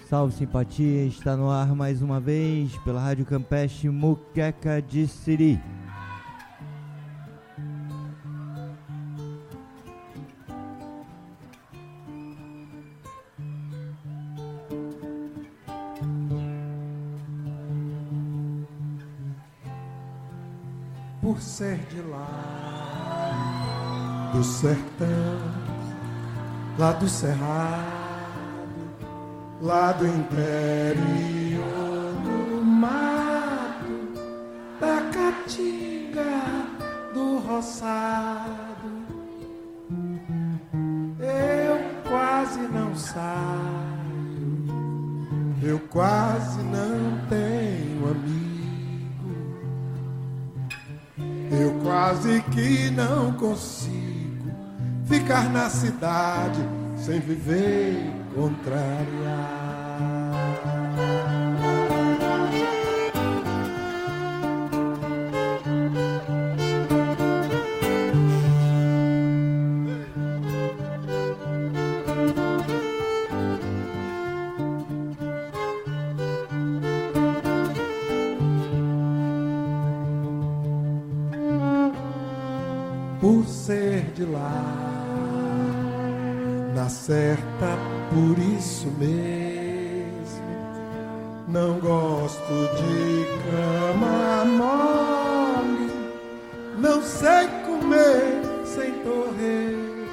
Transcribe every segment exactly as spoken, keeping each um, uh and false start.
Salve simpatia, está no ar mais uma vez pela Rádio Campeche Muqueca de Siri. Por ser de lá do sertão, lá do cerrado, lá do interior do mato, da caatinga, do roçado, eu quase não saio, eu quase não tenho amigo, eu quase que não consigo ficar na cidade sem viver contrariar. Por ser de lá, na certa, por isso mesmo, não gosto de cama mole, não sei comer sem torresmo,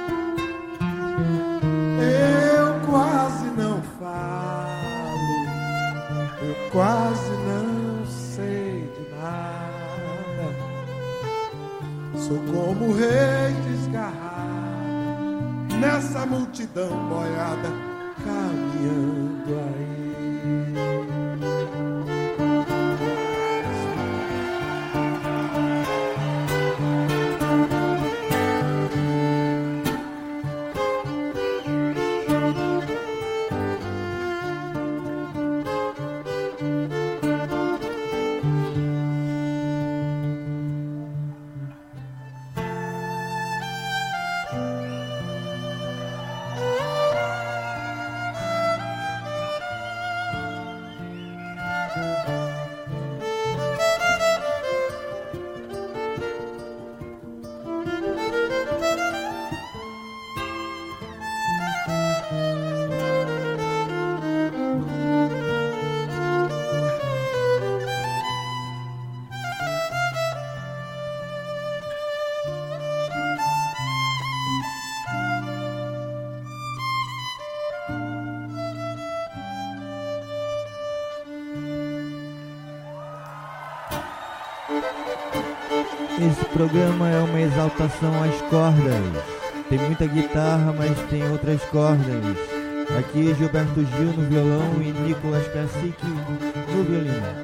eu quase não falo, eu quase não sei de nada, sou como o rei desgarrado nessa multidão boiada caminhando aí. Esse programa é uma exaltação às cordas. Tem muita guitarra, mas tem outras cordas. Aqui Gilberto Gil no violão e Nicolas Cacique no violino.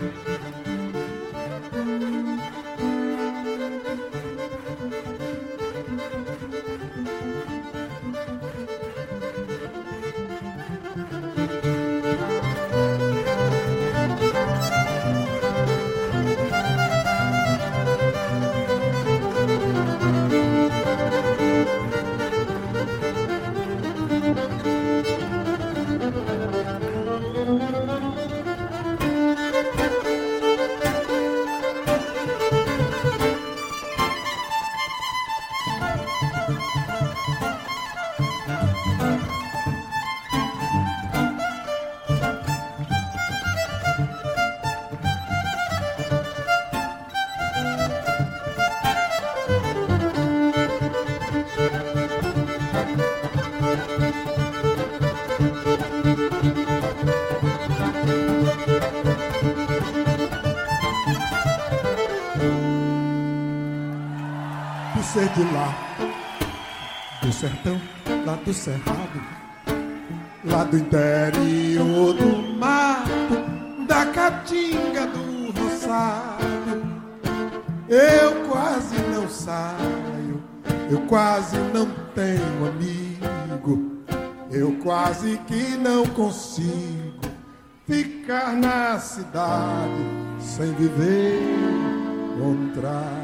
Ser de lá do sertão, lá do cerrado, lá do interior do mato, da caatinga, do roçado, eu quase não saio, eu quase não tenho amigo, eu quase que não consigo ficar na cidade sem viver contrariar.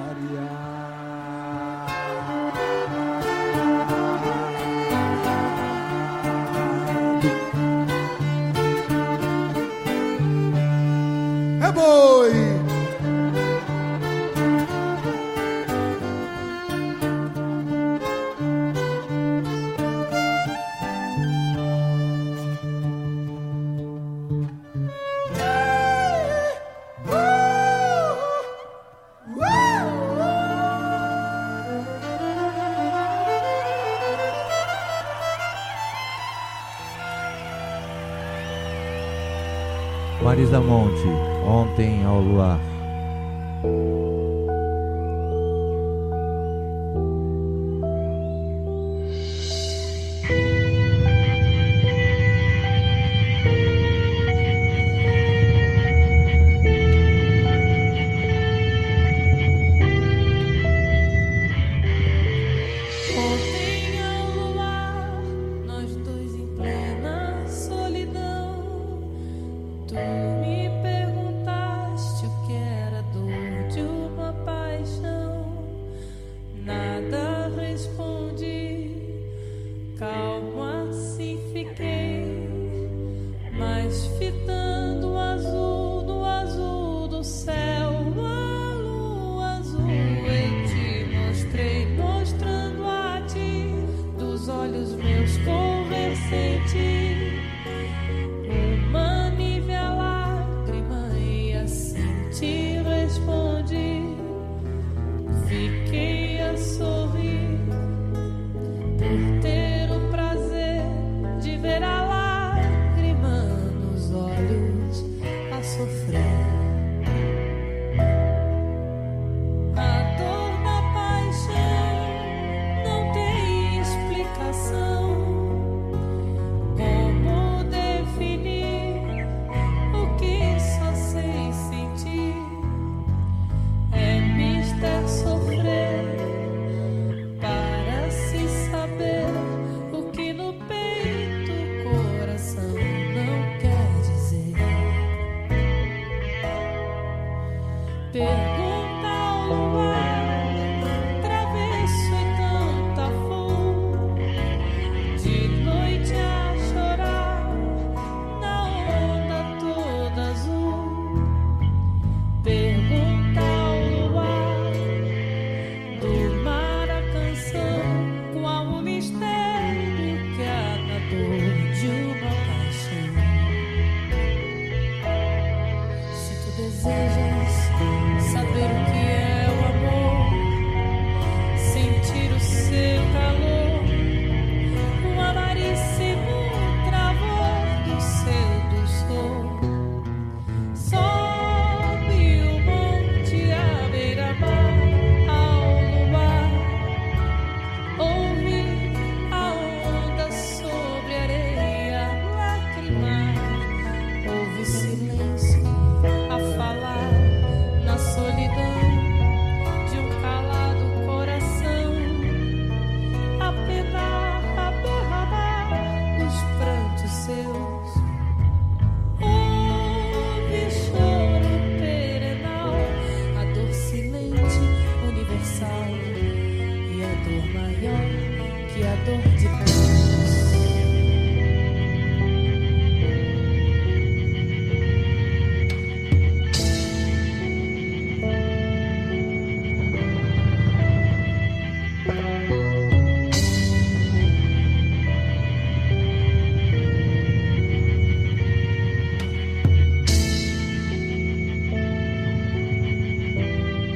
Marisa Monte, Ontem ao Luar.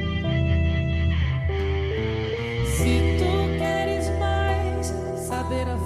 Se tu queres mais saber a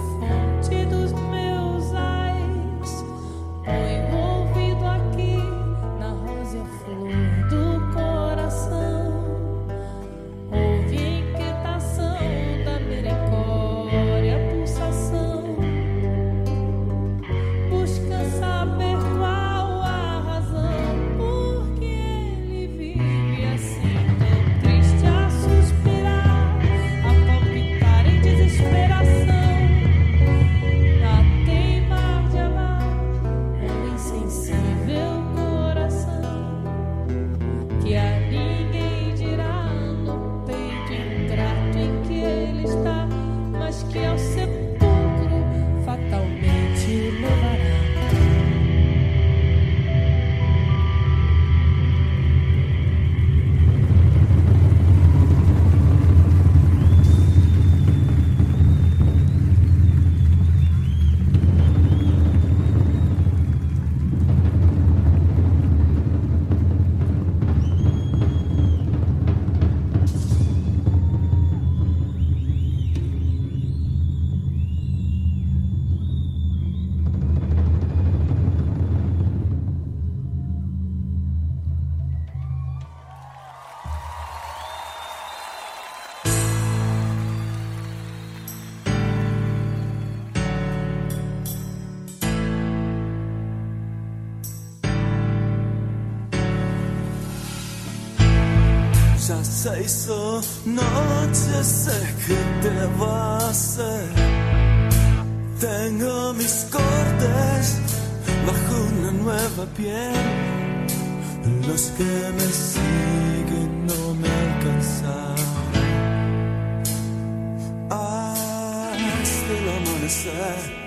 Se hizo noche, sé que te va a hacer. Tengo mis cortes bajo una nueva piel. Los que me siguen no me alcanzan hasta el amanecer.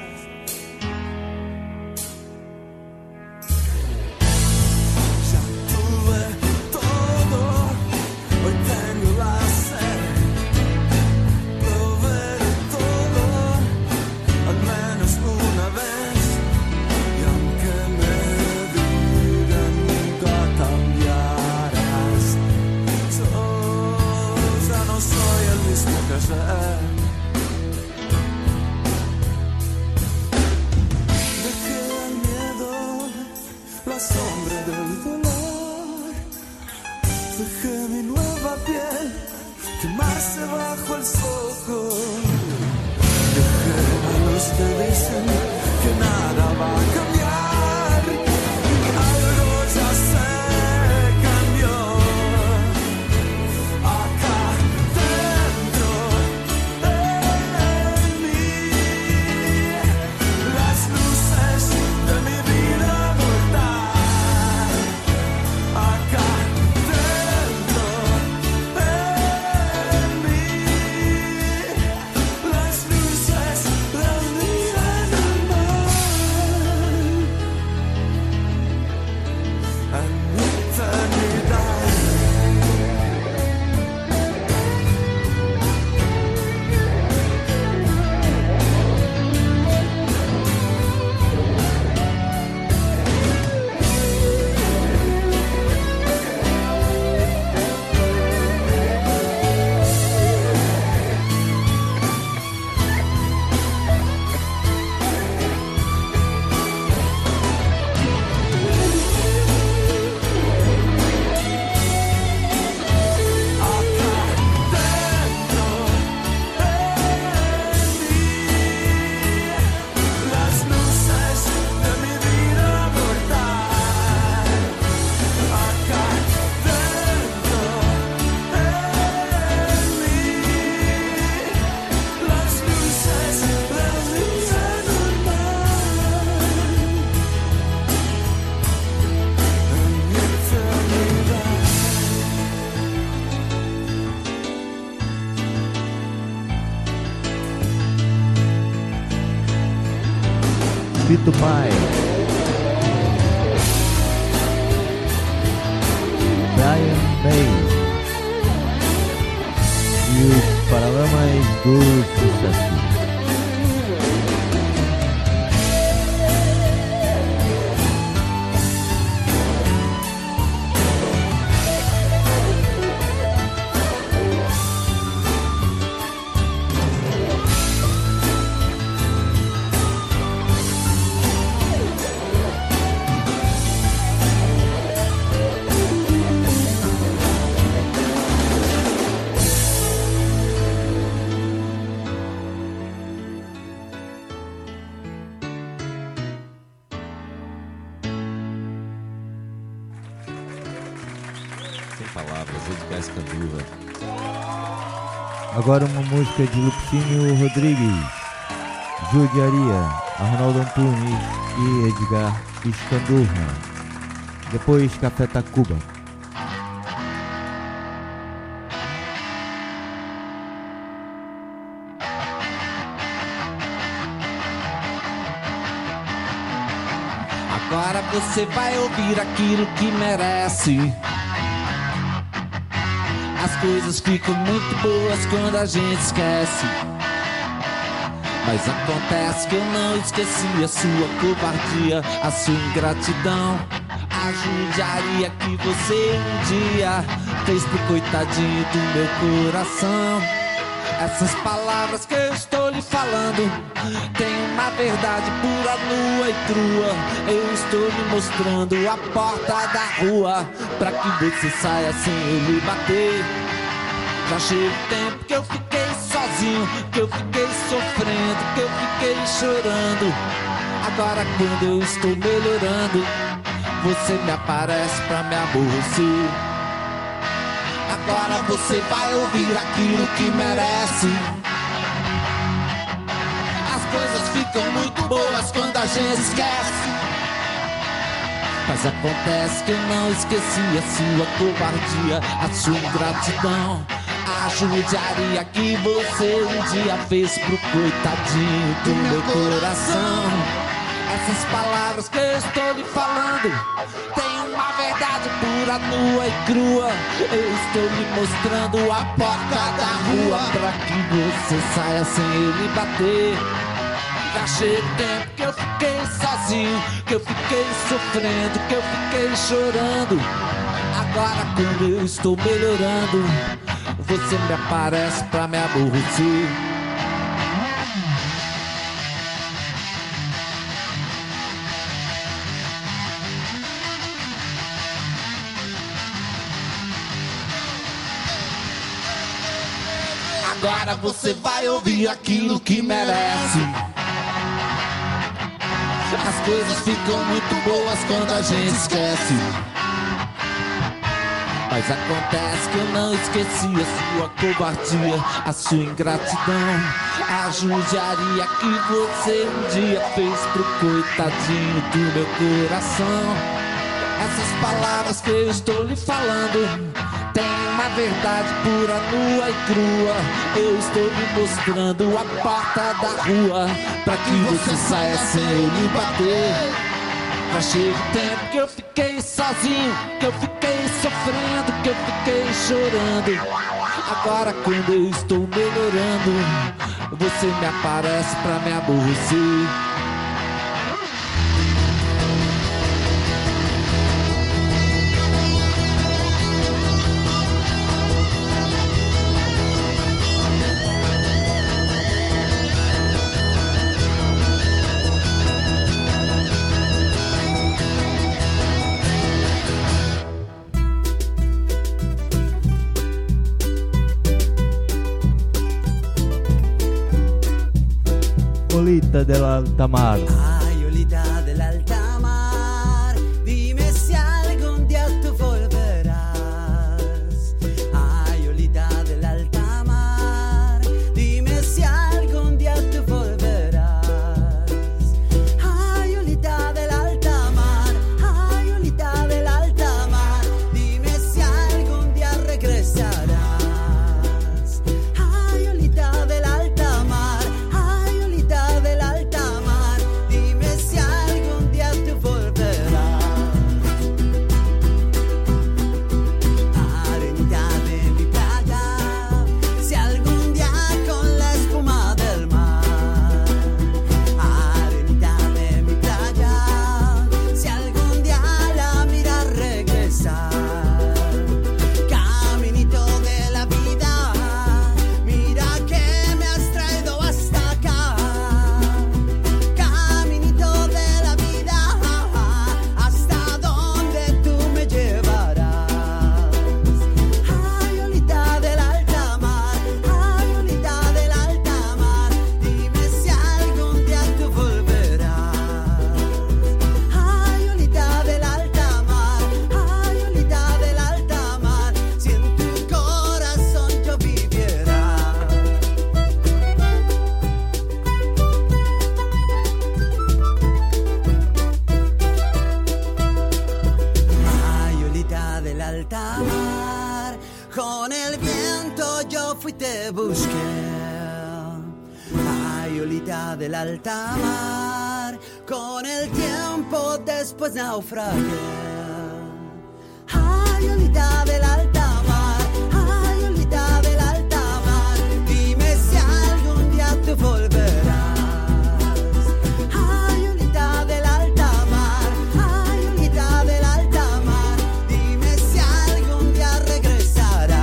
Dejé el miedo, la sombra del dolor. Dejé mi nueva piel quemarse bajo el sol. Dejé a los que dicen que nada va a cambiar. Algo ya se cambió. Acá dentro de mí, las luces de mi vida mortal. Acá dentro de mí, las luces de mi vida normal. En mi eternidad. Pito Pai, Brian May e os Paralamas do Sucesso. Agora uma música de Lupicínio Rodrigues, Judiaria, Arnaldo Antunes e Edgar Escandurra. Depois Café Tacuba. Agora você vai ouvir aquilo que merece. As coisas ficam muito boas quando a gente esquece. Mas acontece que eu não esqueci a sua covardia, a sua ingratidão, a judiaria que você um dia fez pro coitadinho do meu coração. Essas palavras que eu estou lhe falando tem uma verdade pura, nua e crua. Eu estou lhe mostrando a porta da rua pra que você saia sem eu lhe bater. Já chega o tempo que eu fiquei sozinho, que eu fiquei sofrendo, que eu fiquei chorando. Agora quando eu estou melhorando, você me aparece pra me aborrecer. Agora você vai ouvir aquilo que merece. As coisas ficam muito boas quando a gente esquece. Mas acontece que eu não esqueci a sua covardia, a sua ingratidão, a judiaria que você um dia fez pro coitadinho do meu coração. Essas palavras que eu estou lhe falando tem uma verdade pura, nua e crua. Eu estou lhe mostrando a porta da rua pra que você saia sem ele bater. Já chega o tempo que eu fiquei sozinho, que eu fiquei sofrendo, que eu fiquei chorando. Agora quando eu estou melhorando, você me aparece pra me aborrecer. Agora você vai ouvir aquilo que merece. As coisas ficam muito boas quando a gente esquece. Mas acontece que eu não esqueci a sua covardia, a sua ingratidão, a judiaria que você um dia fez pro coitadinho do meu coração. Essas palavras que eu estou lhe falando tem uma verdade pura, nua e crua. Eu estou lhe mostrando a porta da rua pra que você saia sem eu lhe bater. Já chega o tempo que eu fiquei sozinho, que eu fiquei sofrendo, que eu fiquei chorando. Agora quando eu estou melhorando, você me aparece pra me aborrecer. Lolita del alta mar. Ay, Lolita del alta mar, dime si algún día tú volverás. Ay, Lolita del alta mar, dime si algún día tú volverás. Ay, Lolita del alta mar, ay, Lolita del alta mar, dime si algún día regresarás. Ay, Lolita del alta mar, del alta mar, dime si algún día tú volverás. Arena de mi playa, si algún día con la espuma del mar. Arena de mi playa, si algún día la miras regresar. Caminito de la vida, mira que me has traído hasta acá. Con el viento yo fui te busqué. Ay, Lolita del alta mar, con el tiempo después naufragué. Ay, Lolita del alta mar, ay, Lolita del alta mar, dime si algún día tú volverás. Ay, Lolita del alta mar, ay, Lolita del alta mar, dime si algún día regresarás.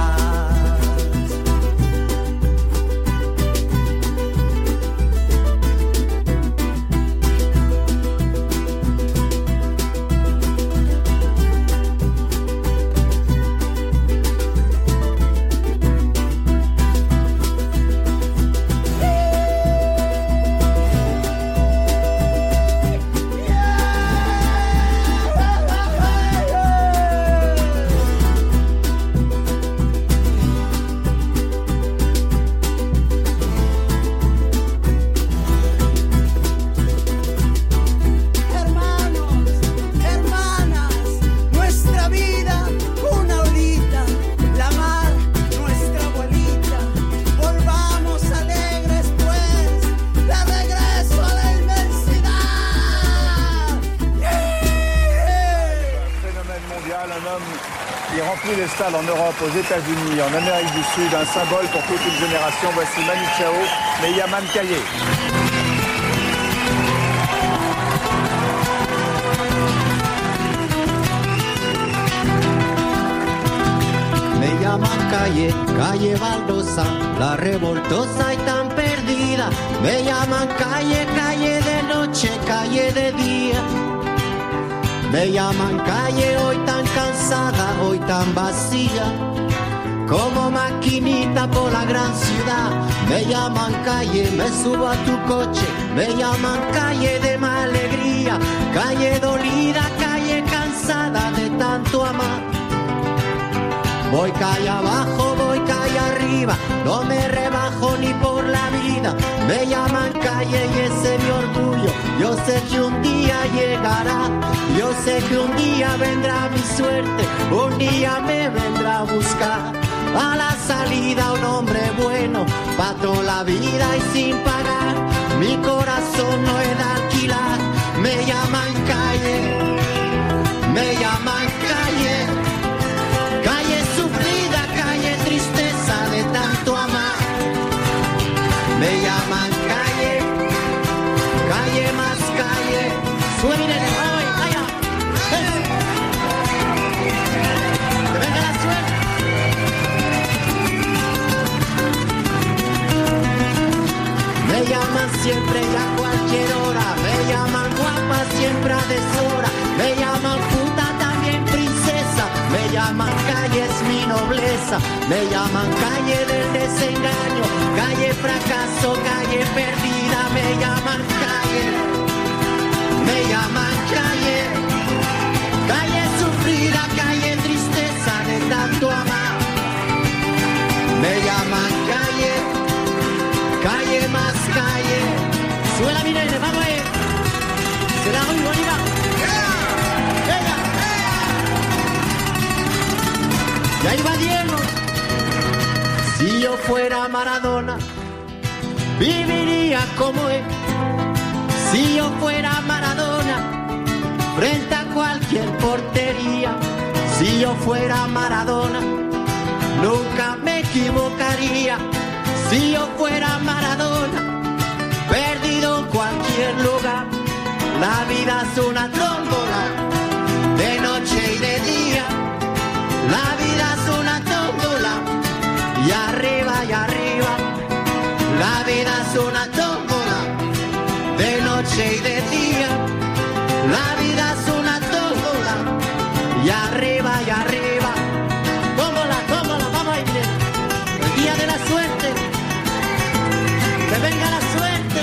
pris les stades en Europe, aux États-Unis, en Amérique du Sud, un symbole pour toute une génération. Voici Manu Chao, Me llaman Calle. Me llaman calle, calle baldosa, la revoltosa y tan perdida. Me llaman calle, calle de noche, calle de día. Me llaman calle hoy tan cansada, hoy tan vacía. Como maquinita por la gran ciudad. Me llaman calle, me subo a tu coche. Me llaman calle de más alegría. Calle dolida, calle cansada de tanto amar. Voy calle abajo, voy calle arriba, no me rebajo ni por la vida. Me llaman calle y ese es mi orgullo. Yo sé que un día llegará, yo sé que un día vendrá mi suerte, un día me vendrá a buscar. A la salida un hombre bueno, pa' toda la vida y sin pagar. Mi corazón no es de alquilar. Me llaman calle, me llaman calle. Calle sufrida, calle tristeza de tanto amar. Me llaman calle, calle más calle. Suene, ay, allá. Que venga la suerte. Me llaman siempre y a cualquier hora. Me llaman guapa siempre a deshora. Me llaman puta también princesa. Me llaman calle es mi nobleza. Me llaman calle del desengaño. Calle fracaso, calle perdida. Me llaman calle. Me llaman calle. Calle sufrida, calle tristeza de tanto amar. Me llaman calle. Calle más calle. Suela mi nene, vamos ahí. Será muy bonita. ¡Ella! Y ahí va Diego. Si yo fuera Maradona, viviría como él. Si yo fuera Maradona, frente a cualquier portería. Si yo fuera Maradona, nunca me equivocaría. Si yo fuera Maradona, perdido en cualquier lugar. La vida es una tómbola, de noche y de día. La vida es una tómbola, y arriba y arriba. La vida es una tómbola, de noche y de día. La vida es una tómbola, y arriba y arriba. Tómbola, tómbola, vamos a ir. El día de la suerte. Que venga la suerte.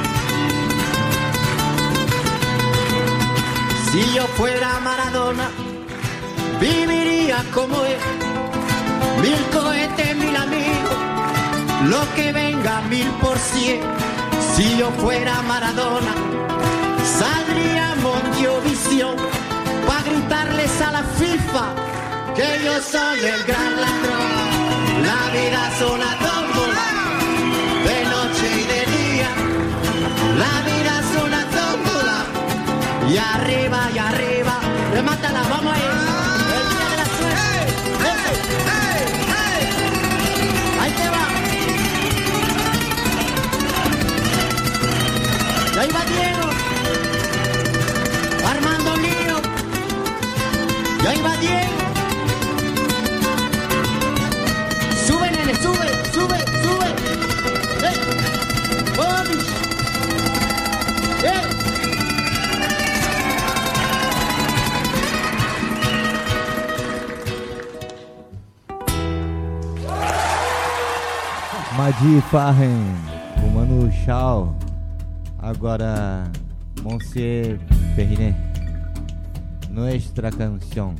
Si yo fuera Maradona, viviría como él. Mil cohetes, mil amigos, lo que venga mil por cien. Si yo fuera Maradona, saldría a Mondiovisión pa' gritarles a la FIFA que yo soy el gran ladrón. La vida es una tómbola, de noche y de día. La vida es una tómbola, y arriba y arriba. Remátala, vamos a ir. El día de la suerte. Hey, hey, hey. Ahí te va. Y ahí va Diego. Armando Lío. Y ahí va Diego. Sube, nene, sube, sube, sube. Hey. Bobby. Hey. Madi Farren, com Manu Chao. Agora, Monsieur Perrinet, Nuestra Canción.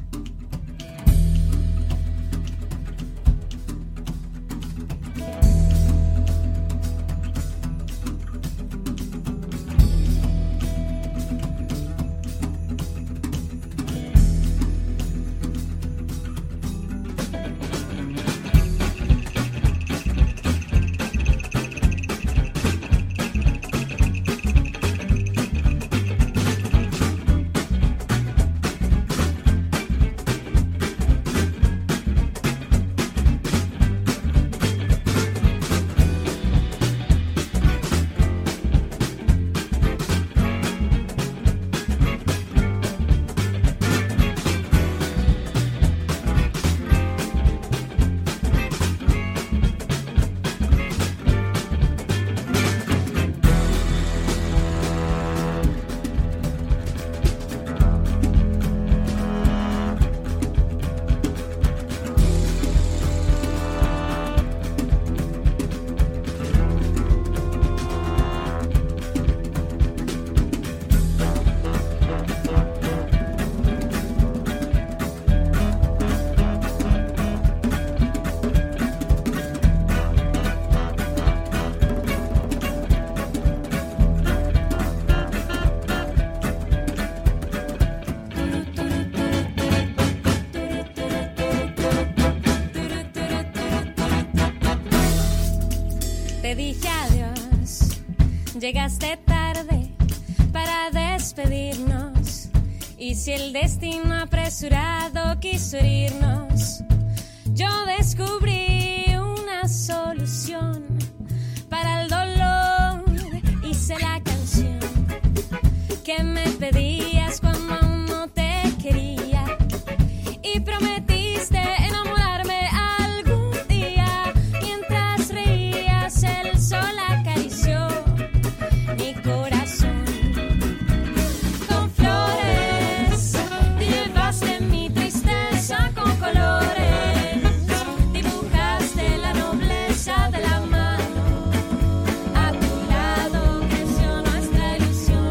Te dije adiós, llegaste tarde para despedirnos. Y si el destino apresurado quiso herirnos, yo descubrí una solución para el dolor. Hice la canción que me pedías cuando no te quería y prometiste enamorarme algún día. Mientras reías, el sol acarició mi corazón con flores. Te llevaste mi tristeza con colores, dibujaste la nobleza de la mano. A tu lado creció nuestra ilusión.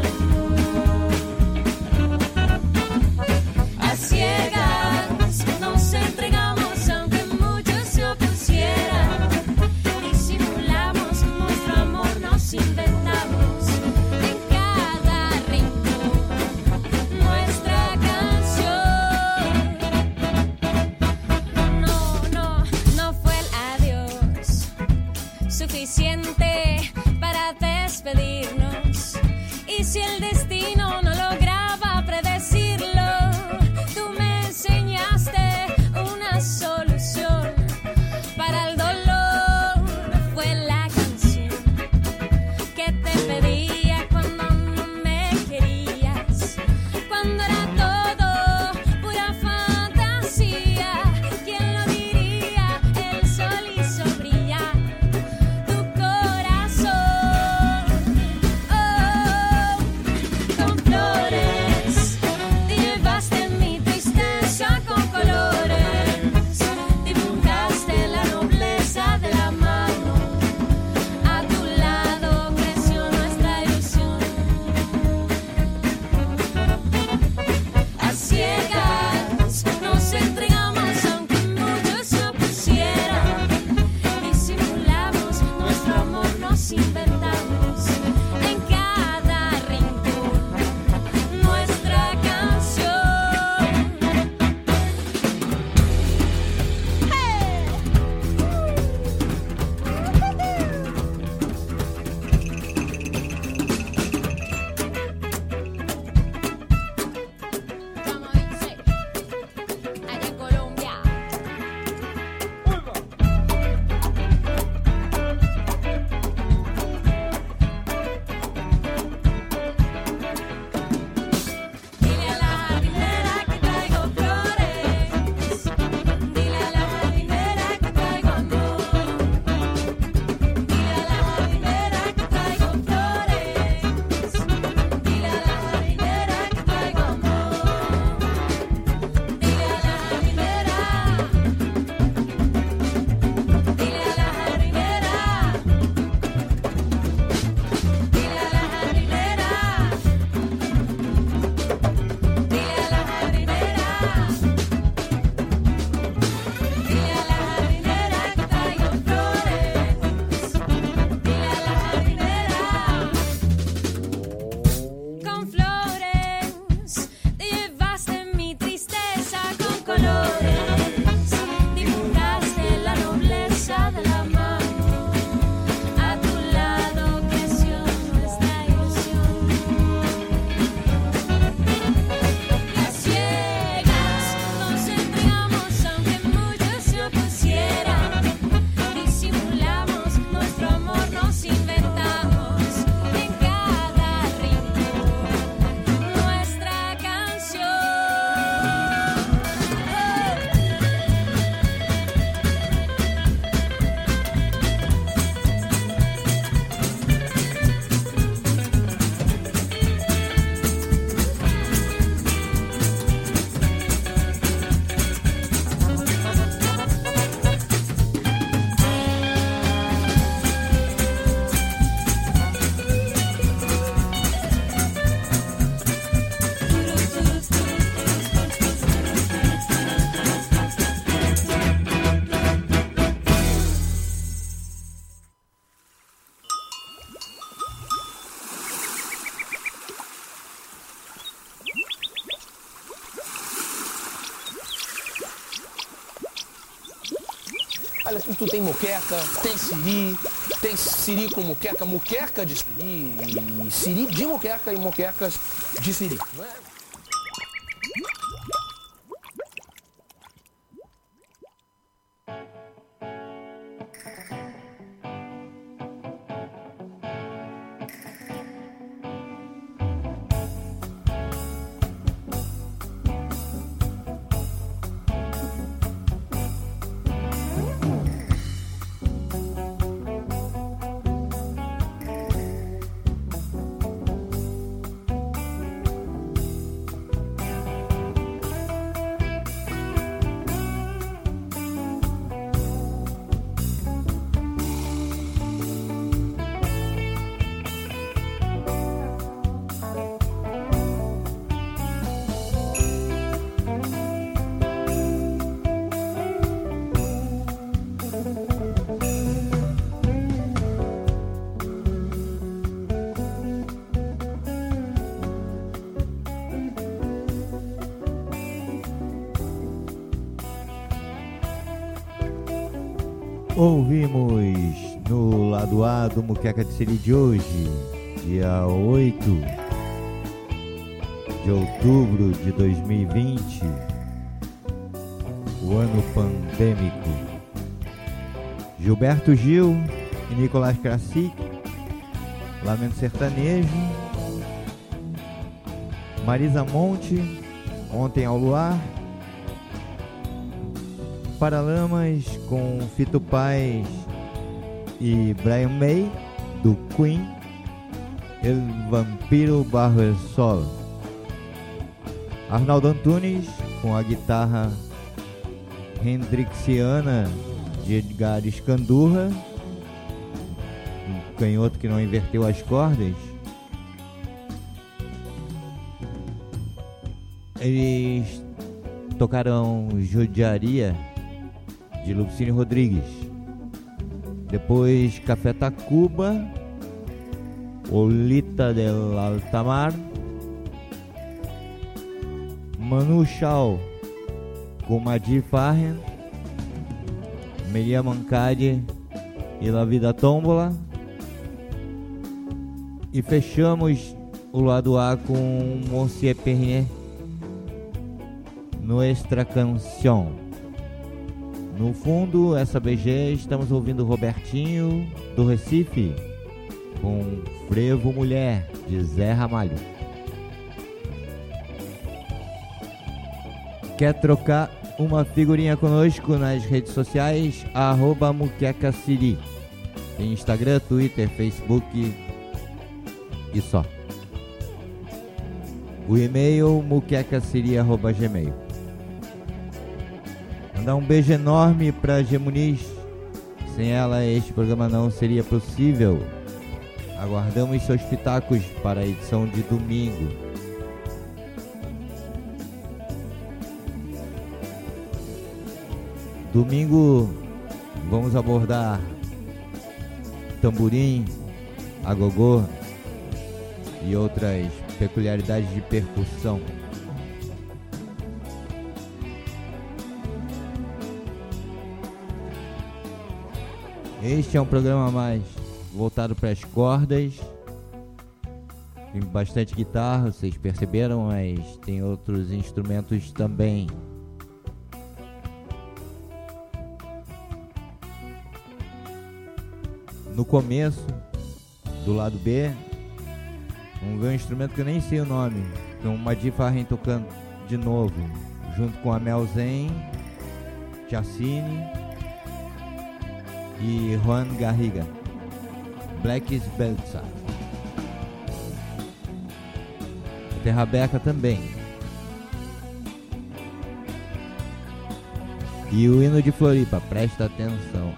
A ciegas nos entregamos aunque muchos se opusieran. Disimulamos nuestro amor, nos inventamos en cada rincón nuestra canción. No, no, no fue el adiós suficiente para despedirnos. Y si el destino no lograba predecirlo, tú me enseñaste una solución para el dolor. Fue la canción que te pedía cuando no me querías, cuando era todo pura fantasía. ¿Quién lo diría? El sol hizo brillar tu corazón. Oh, con flores te llevaste mi tristeza con colores, dibujaste la nobleza de la mano. A tu lado creció nuestra ilusión. A ciegas nos entregamos aunque muchos se opusieran. Disimulamos nuestro amor, nos inventamos en cada rincón nuestra canción. Como dice, allá en Colombia. Dile a la jardinera que traigo flores. Dile a la jardinera que traigo amor. Dile a la jardinera que traigo flores. Dile a la jardinera que traigo amor. Dile a la jardinera. Dile a la jardinera. Dile a la jardinera. Dile a la jardinera. Dile a la jardinera que traigo flores. Dile a la jardinera. Con flores te llevaste mi tristeza con colores, dibujaste la nobleza de la mano. A tu lado creció nuestra ilusión. Y a ciegas nos entregamos aunque muchos se opusieran. Disimulamos nuestro amor, nos inventamos en cada rincón nuestra canción. Olha, aqui tu tem moqueca, tem siri, Tem siri com muqueca, muqueca de siri, e siri de muqueca e muquecas de siri. Não é? Ouvimos no lado A do Muqueca de Siri de hoje, dia oito de outubro de dois mil e vinte, o ano pandêmico, Gilberto Gil e Nicolas Krasik, Lamento Sertanejo, Marisa Monte, Ontem ao Luar, Paralamas com Fito Paz e Brian May, do Queen, El Vampiro Barro El Sol, Arnaldo Antunes com a guitarra hendrixiana de Edgar Escandurra, um canhoto que não inverteu as cordas. Eles tocaram Judiaria, de Lupicínio Rodrigues. Depois Café Tacuba, Olita del Altamar, Manu Chao com Madi Farren, Melia Mancade e La Vida Tómbola. E fechamos o lado A com Monsieur Pernier, Nuestra Canción. No fundo, essa B G, estamos ouvindo Robertinho, do Recife, com Frevo Mulher, de Zé Ramalho. Quer trocar uma figurinha conosco nas redes sociais? Arroba Muqueca Siri. Tem Instagram, Twitter, Facebook e só. O e-mail muquecasiri arroba gmail. Mandar um beijo enorme pra Gemuniz. Sem ela este programa não seria possível. Aguardamos seus pitacos para a edição de domingo. Domingo vamos abordar tamborim, agogô e outras peculiaridades de percussão. Este é um programa mais voltado para as cordas. Tem bastante guitarra, vocês perceberam, mas tem outros instrumentos também. No começo, do lado B, vamos ver um instrumento que eu nem sei o nome. Tem o Madi Farren tocando de novo, junto com a Mel Zen, Chacine e Juan Garriga, Black Belza. Terrabeca também. E o hino de Floripa, presta atenção.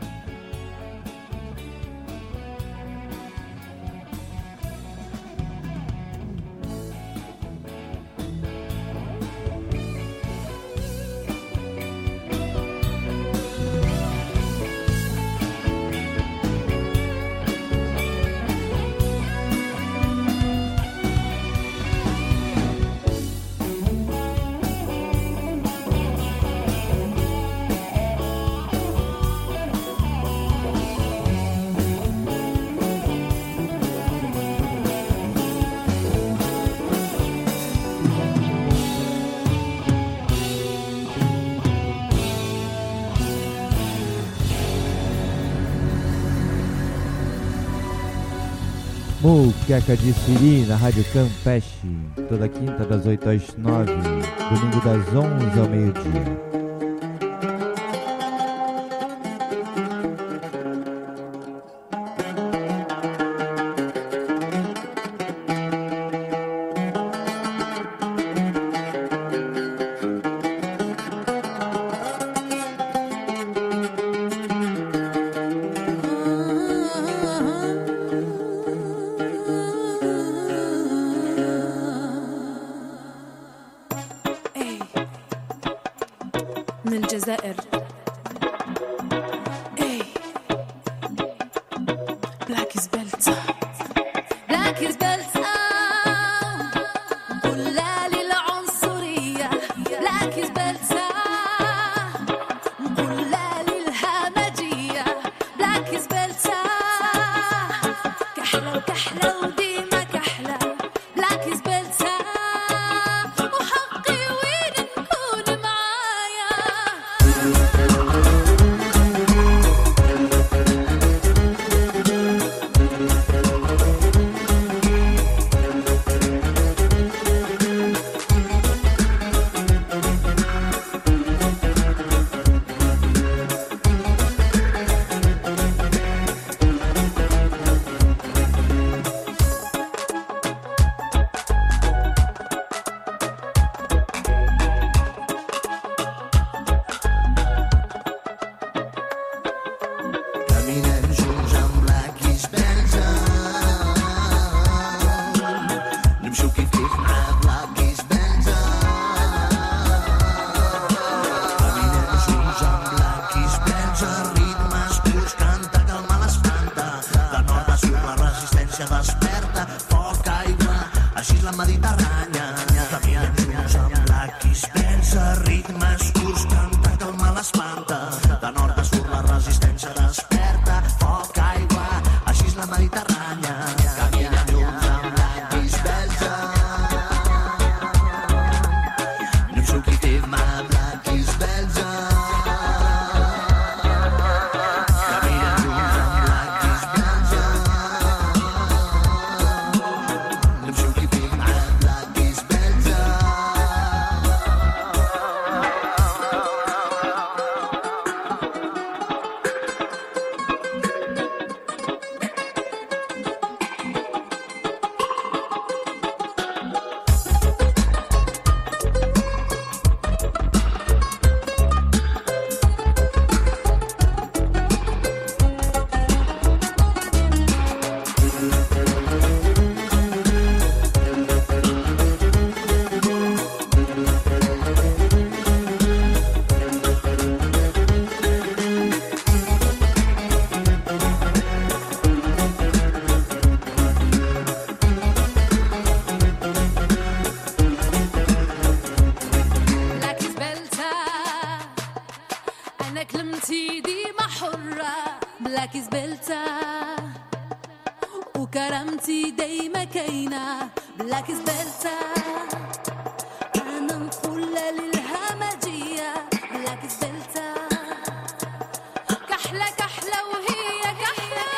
Muqueca de Siri na Rádio Campeche, toda quinta das oito às nove, domingo das onze ao meio-dia. من الجزائر. اي بلاك زبلت بلاك زبلت قلال العنصرية بلاك زبلت قلال الهمجية بلاك زبلت كحلة وكحلة وديما كحلة بلاك زبلت وحقي وين نكون معايا. Desperta, foc, aigua, així és la Mediterrània. Caminen junts amb la qui es pensa, ritmes curts, canta, calma l'espanta. De nord a sud la resistència desperta, foc, aigua, així és la Mediterrània. Caminen junts amb la qui es pensa, no em sortirem amb la qui es pensa. Caminen junts amb la qui es pensa. كلمتي ديما حرة بلاك زبلتة وكرامتي دايما كاينة بلاك زبلتة. أنا مقولة للهمجية بلاك زبلتة كحلة كحلة وهي كحلة.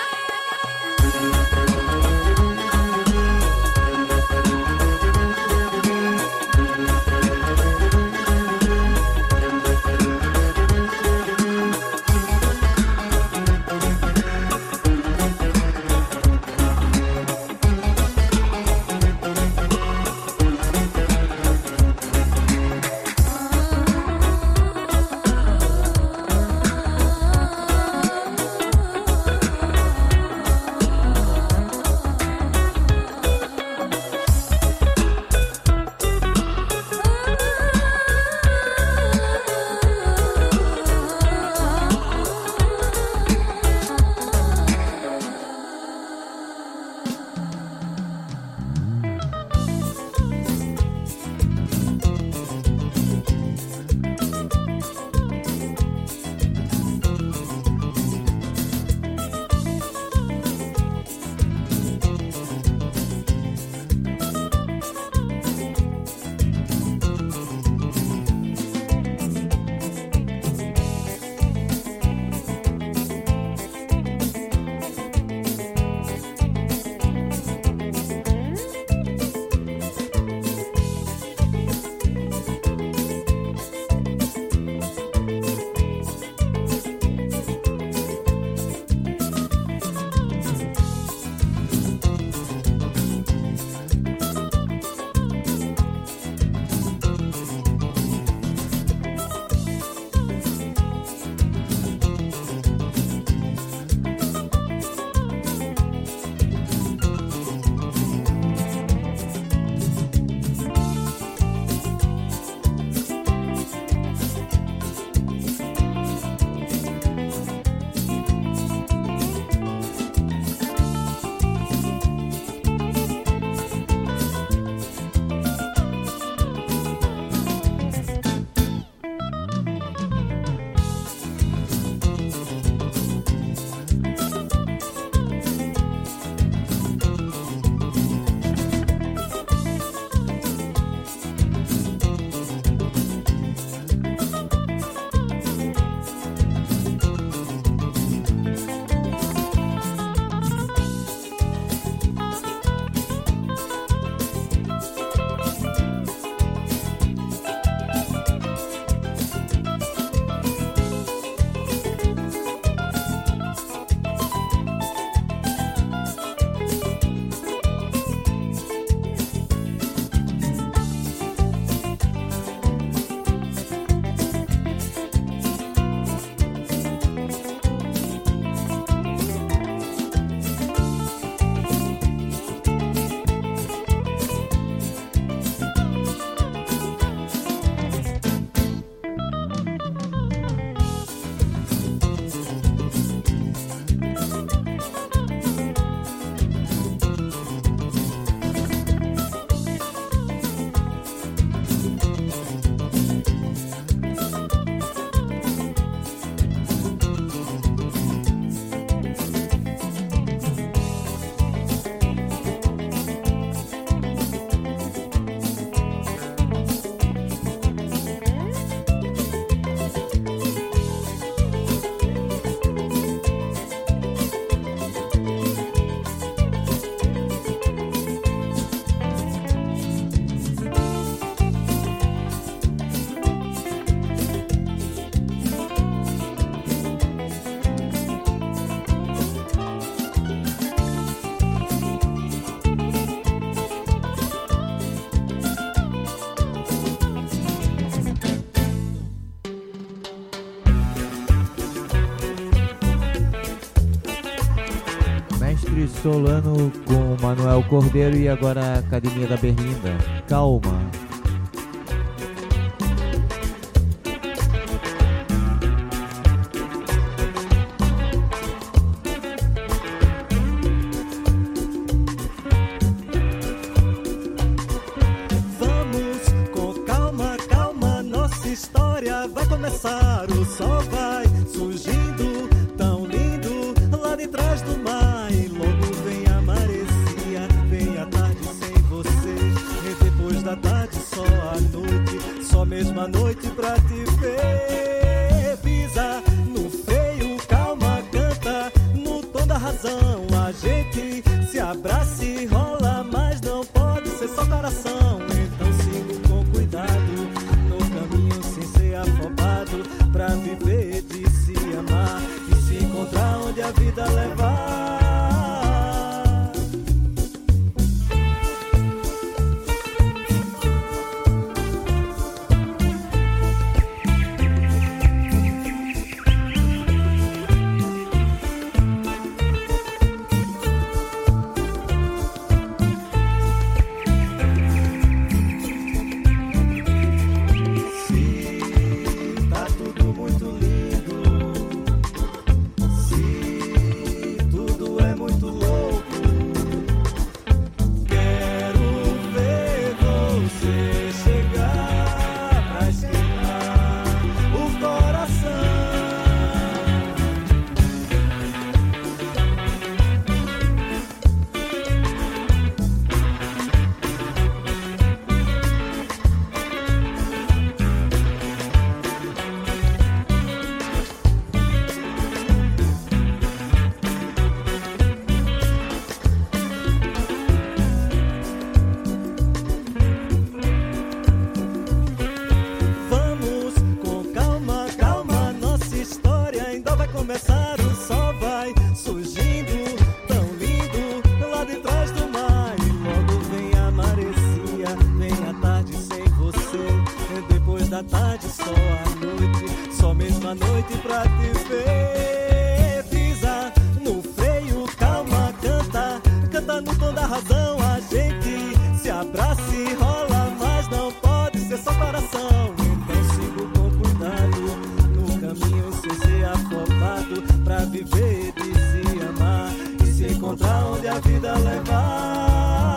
Solano com Manuel Cordeiro e agora a Academia da Berlinda. Calma. Vamos com calma, calma, nossa história vai começar. O sol vai surgindo, tão lindo, lá de trás do mar. E logo vem a maresia, vem a tarde sem você. E depois da tarde só a noite, só mesmo a noite pra te ver. Pisa no freio, calma, canta no tom da razão. A gente se abraça e rola, mas não pode ser só coração. Então sigo com cuidado no caminho sem ser afobado, pra viver de se amar e se encontrar onde a vida levar. Tá tudo muito lindo, se tudo é muito louco. Quero ver você chegar pra esquentar o coração. Vamos com calma, calma, nossa história ainda vai começar. O sol vai surgindo, tão lindo, lá de trás do mar. E logo vem a maresia, vem a tarde sem você. E depois da tarde só a noite, só mesmo a noite pra te ver. Pisa no freio, calma, canta, canta no tom da razão. A gente se abraça e rola, mas não pode ser só coração. Então sigo com cuidado no caminho sem ser afobado, pra viver de se amar e se encontrar onde a vida levar.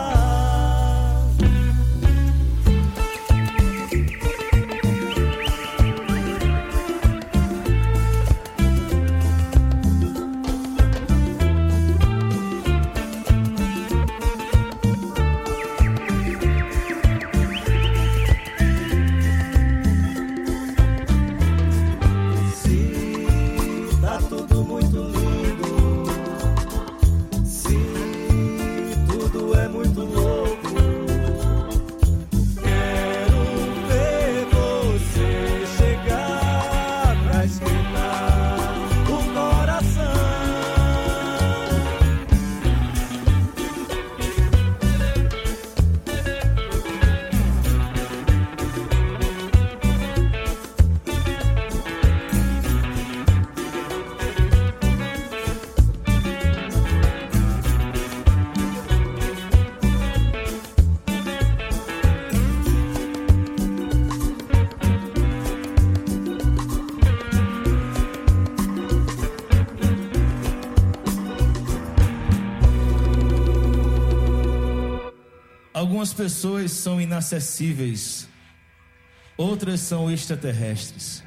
Se tá tudo muito lindo, se tudo é muito louco. Quero ver você chegar pra esquentar o coração. Algumas pessoas são inacessíveis, outras são extraterrestres.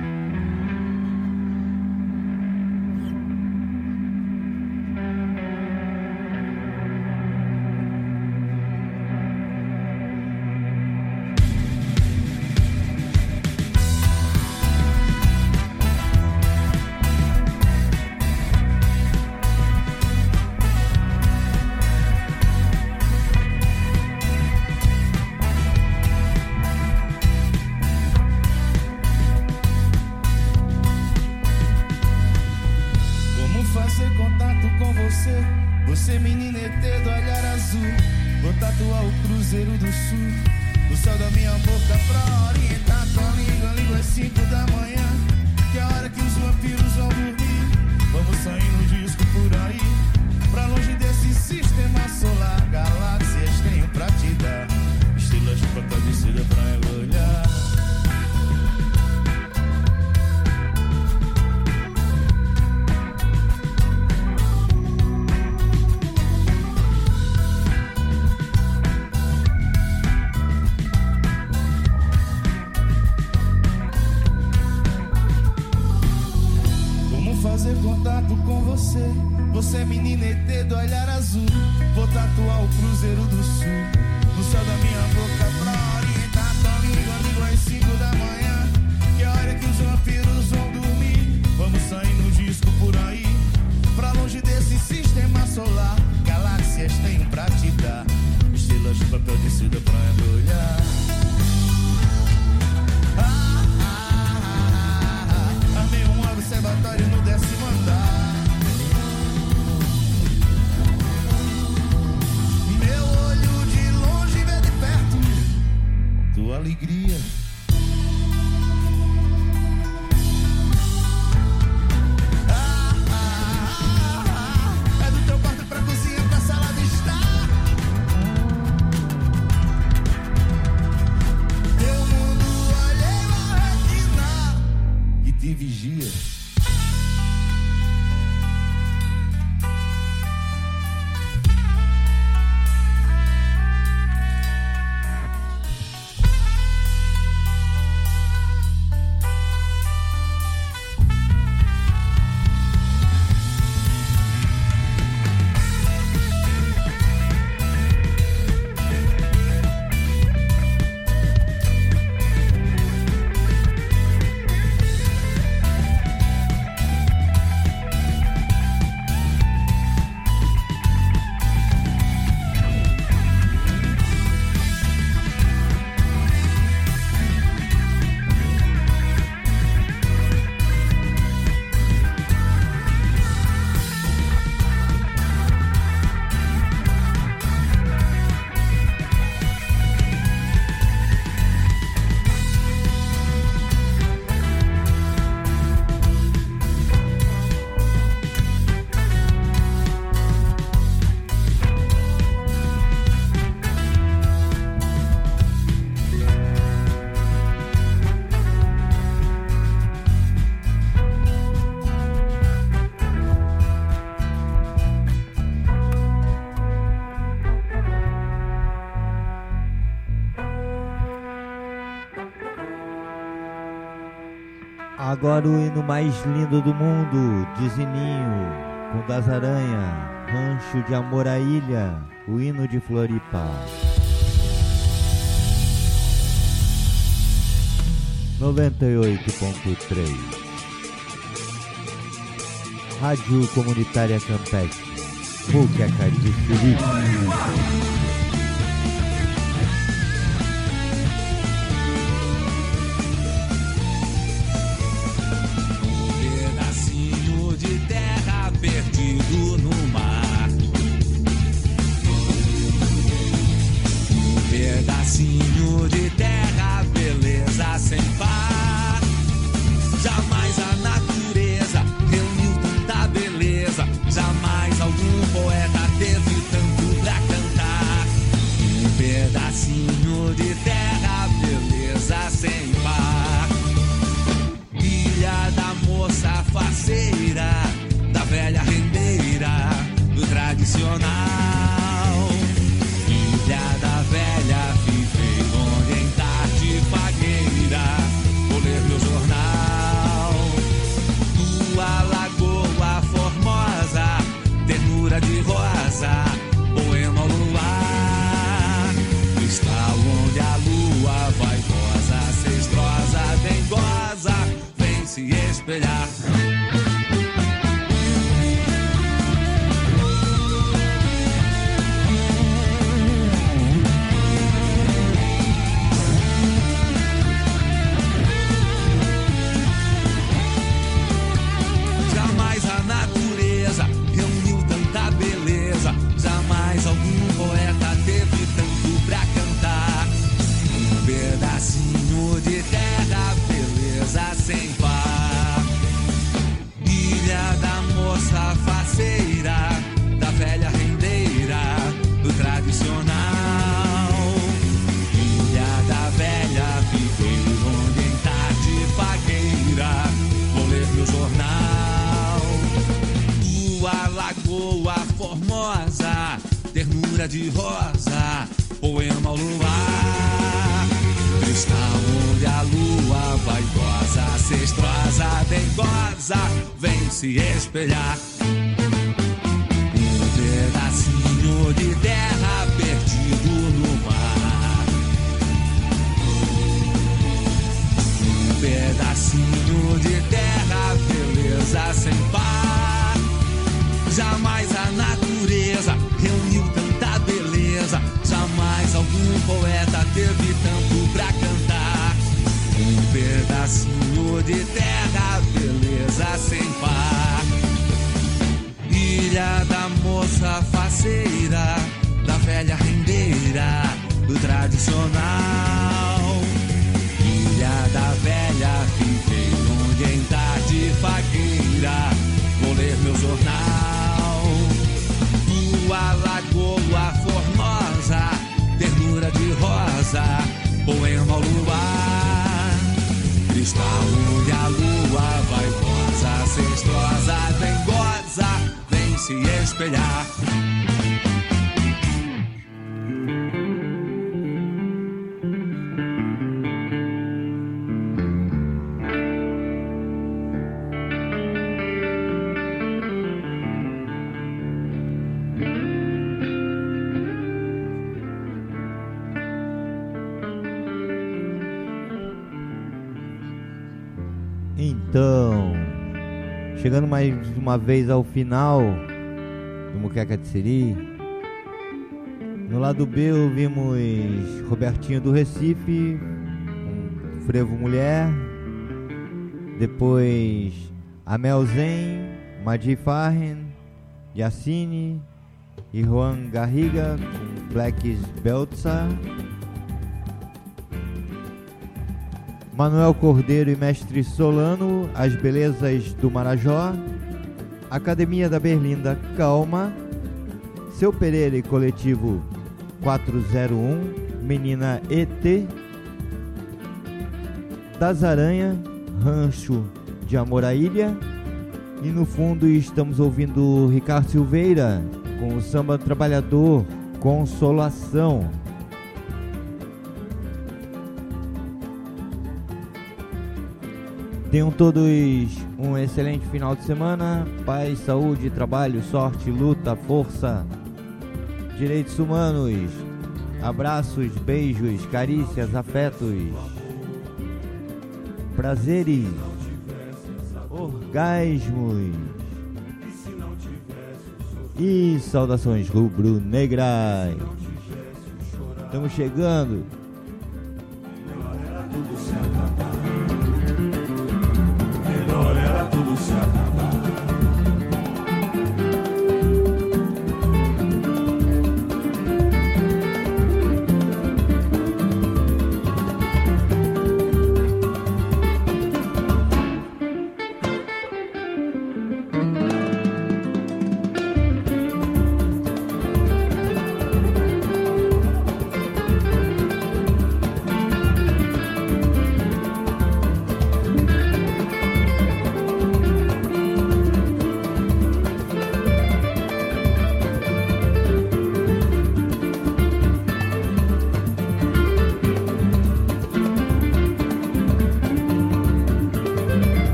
fazer contato com você. Você, menina E T do olhar azul, vou tatuar o Cruzeiro do Sul no céu da minha boca pra orientar tua língua. Língua às cinco da manhã, que é a hora que os vampiros vão dormir. Vamos sair no disco por aí, Pra longe desse sistema solar, galáxias tenho pra te dar, estrelas de papel de seda pra embrulhar. Fazer contato com você, você menina E T do olhar azul. Vou tatuar o Cruzeiro do Sul no céu da minha boca pra orientar tua língua, língua às cinco da manhã, que é a hora que os vampiros vão dormir. Vamos sair no disco por aí, pra longe desse sistema solar, galáxias tenho pra te dar, estrelas de papel de seda pra embrulhar. Observatório no décimo andar. Meu olho de longe vê de perto tua alegria. Ah, ah, ah, ah. É do teu quarto pra cozinha, pra sala de estar. Teu mundo alheio à retina que te vigia. Agora o hino mais lindo do mundo, de Zininho, com Das Aranha, Rancho de Amor à Ilha, o hino de Floripa. noventa e oito ponto três Rádio Comunitária Campestre, Muqueca de Felipe. Perdido no mar, um pedacinho de terra, beleza sem par. Jamais a natureza reuniu tanta beleza, jamais algum poeta teve tanto pra cantar. Um pedacinho de terra, beleza sem par. Ilha da moça faceira, da velha rendeira, do tradicional. Ilha da velha, fiquei onde em tarde fagueira, vou ler meu jornal. Tua lagoa formosa, ternura de rosa, poema ao luar. Está onde a lua vaidosa, cestrosa, vem goza, vem se espelhar. De terra, beleza sem par. ternura de rosa, poema ao luar. Cristal onde a lua vaidosa, cestrosa, dengosa, vem se espelhar. Um pedacinho de terra perdido no mar. Um pedacinho de terra, beleza sem par. Jamais a natureza reuniu tanta beleza. Jamais algum poeta teve tanto pra cantar. Um pedacinho de terra, beleza sem par. Ilha da moça faceira, da velha rendeira, do tradicional. Ilha da velha ribeira, onde em tarde fagueira vou ler meu jornal. Tua lagoa formosa, ternura de rosa, poema ao luar. Cristal onde a lua vaidosa, cestrosa, dengosa, vem se espelhar. Então, chegando mais uma vez ao final do Muqueca de Siri. No lado B ouvimos Robertinho do Recife, um Frevo Mulher. Depois Amel Zen, Madi Farren, Yassine e Juan Garriga com Black Beltza. Manuel Cordeiro e Mestre Solano, As Belezas do Marajó. Academia da Berlinda, Calma. Seu Pereira e Coletivo quatrocentos e um, Menina E T. Das Aranha, Rancho de Amor à Ilha. E no fundo estamos ouvindo Ricardo Silveira com o Samba Trabalhador, Consolação. Tenham todos um excelente final de semana. Paz, saúde, trabalho, sorte, luta, força, direitos humanos. Abraços, beijos, carícias, afetos, prazeres, orgasmos e saudações rubro-negras. Estamos chegando.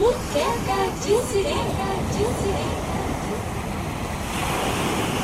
Muqueca de Sirene, de Sirene.